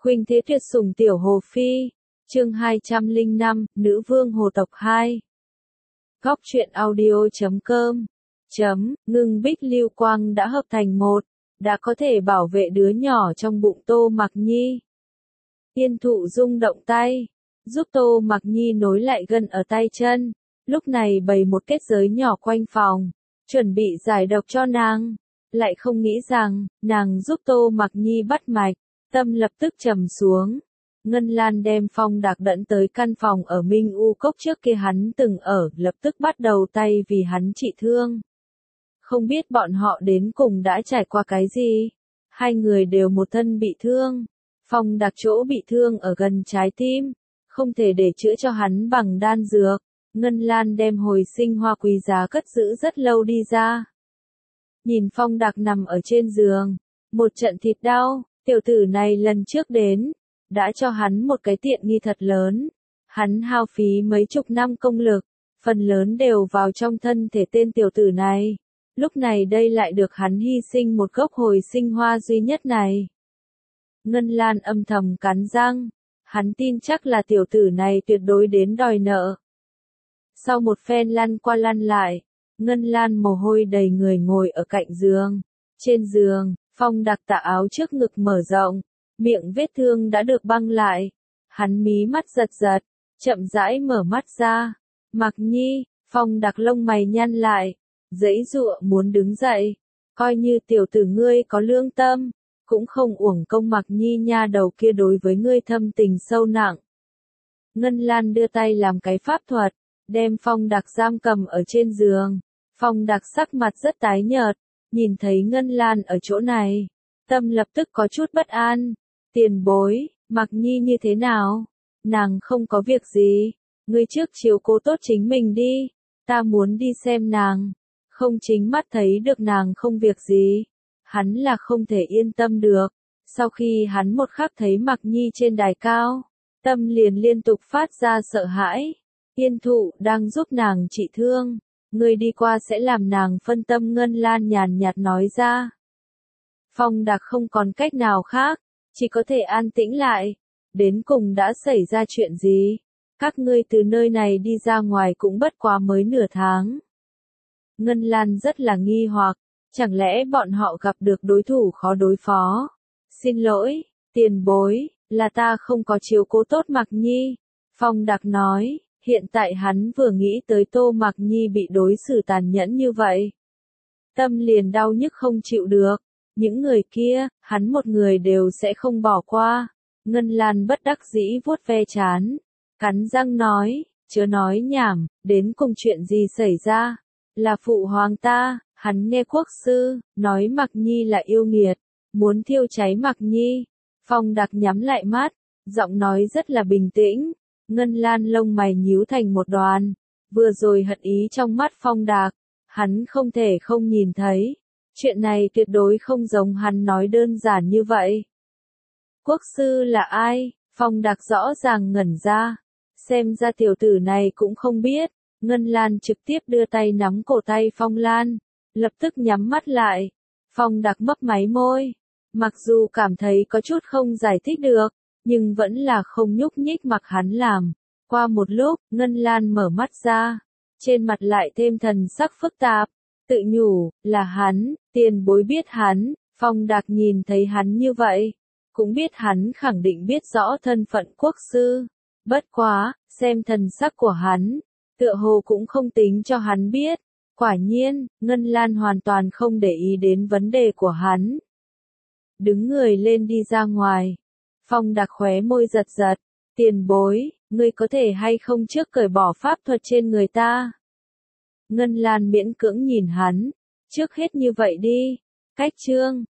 Khuynh thế tuyệt sủng tiểu hồ phi. Chương 205, Nữ vương hồ tộc 2. Góc truyện audio.com. Ngưng bích lưu quang đã hợp thành một, đã có thể bảo vệ đứa nhỏ trong bụng Tô Mặc Nhi. Yên thụ rung động tay, giúp Tô Mặc Nhi nối lại gân ở tay chân, lúc này bày một kết giới nhỏ quanh phòng, chuẩn bị giải độc cho nàng. Lại không nghĩ rằng, nàng giúp Tô Mặc Nhi bắt mạch, tâm lập tức trầm xuống. Ngân Lan đem Phong Đạc dẫn tới căn phòng ở Minh U Cốc trước kia hắn từng ở, lập tức bắt đầu tay vì hắn trị thương. Không biết bọn họ đến cùng đã trải qua cái gì? Hai người đều một thân bị thương. Phong Đạc chỗ bị thương ở gần trái tim, không thể để chữa cho hắn bằng đan dược. Ngân Lan đem hồi sinh hoa quý giá cất giữ rất lâu đi ra. Nhìn Phong Đạc nằm ở trên giường, một trận thịt đau, tiểu tử này lần trước đến, đã cho hắn một cái tiện nghi thật lớn. Hắn hao phí mấy chục năm công lực, phần lớn đều vào trong thân thể tên tiểu tử này. Lúc này đây lại được hắn hy sinh một gốc hồi sinh hoa duy nhất này. Ngân Lan âm thầm cắn răng, hắn tin chắc là tiểu tử này tuyệt đối đến đòi nợ. Sau một phen lăn qua lăn lại, Ngân Lan mồ hôi đầy người ngồi ở cạnh giường. Trên giường, Phong Đạc tà áo trước ngực mở rộng, miệng vết thương đã được băng lại. Hắn mí mắt giật giật, chậm rãi mở mắt ra. Mặc Nhi, Phong Đạc lông mày nhăn lại, giãy giụa muốn đứng dậy. Coi như tiểu tử ngươi có lương tâm, cũng không uổng công Mặc Nhi nha đầu kia đối với ngươi thâm tình sâu nặng. Ngân Lan đưa tay làm cái pháp thuật, đem Phong Đạc giam cầm ở trên giường. Phong Đạc sắc mặt rất tái nhợt, nhìn thấy Ngân Lan ở chỗ này, tâm lập tức có chút bất an. Tiền bối, Mặc Nhi như thế nào? Nàng không có việc gì, ngươi trước chiếu cố tốt chính mình đi, ta muốn đi xem nàng. Không chính mắt thấy được nàng không việc gì, hắn là không thể yên tâm được. Sau khi hắn một khắc thấy Mặc Nhi trên đài cao, tâm liền liên tục phát ra sợ hãi. Yên thụ đang giúp nàng trị thương, ngươi đi qua sẽ làm nàng phân tâm. Ngân Lan nhàn nhạt nói ra. Phong Đạc không còn cách nào khác, chỉ có thể an tĩnh lại. Đến cùng đã xảy ra chuyện gì? Các ngươi từ nơi này đi ra ngoài cũng bất quá mới nửa tháng. Ngân Lan rất là nghi hoặc, chẳng lẽ bọn họ gặp được đối thủ khó đối phó? Xin lỗi, tiền bối, là ta không có chiếu cố tốt Mặc Nhi. Phong Đạc nói, hiện tại hắn vừa nghĩ tới Tô Mặc Nhi bị đối xử tàn nhẫn như vậy. Tâm liền đau nhức không chịu được. Những người kia, hắn một người đều sẽ không bỏ qua. Ngân Lan bất đắc dĩ vuốt ve trán, cắn răng nói, chớ nói nhảm, đến cùng chuyện gì xảy ra? Là phụ hoàng ta, hắn nghe quốc sư, nói Mặc Nhi là yêu nghiệt, muốn thiêu cháy Mặc Nhi. Phong Đạc nhắm lại mắt, giọng nói rất là bình tĩnh. Ngân Lan lông mày nhíu thành một đoàn, vừa rồi hận ý trong mắt Phong Đạc, hắn không thể không nhìn thấy. Chuyện này tuyệt đối không giống hắn nói đơn giản như vậy. Quốc sư là ai? Phong Đạc rõ ràng ngẩn ra. Xem ra tiểu tử này cũng không biết. Ngân Lan trực tiếp đưa tay nắm cổ tay Phong Lan, lập tức nhắm mắt lại. Phong Đạc mấp máy môi. Mặc dù cảm thấy có chút không giải thích được, nhưng vẫn là không nhúc nhích mặc hắn làm. Qua một lúc, Ngân Lan mở mắt ra. Trên mặt lại thêm thần sắc phức tạp. Tự nhủ, là hắn, tiền bối biết hắn. Phong Đạc nhìn thấy hắn như vậy, cũng biết hắn khẳng định biết rõ thân phận quốc sư. Bất quá, xem thần sắc của hắn, tựa hồ cũng không tính cho hắn biết. Quả nhiên, Ngân Lan hoàn toàn không để ý đến vấn đề của hắn. Đứng người lên đi ra ngoài. Phong Đạc khóe môi giật giật. Tiền bối, ngươi có thể hay không trước cởi bỏ pháp thuật trên người ta? Ngân Lan miễn cưỡng nhìn hắn. Trước hết như vậy đi. Cách chương.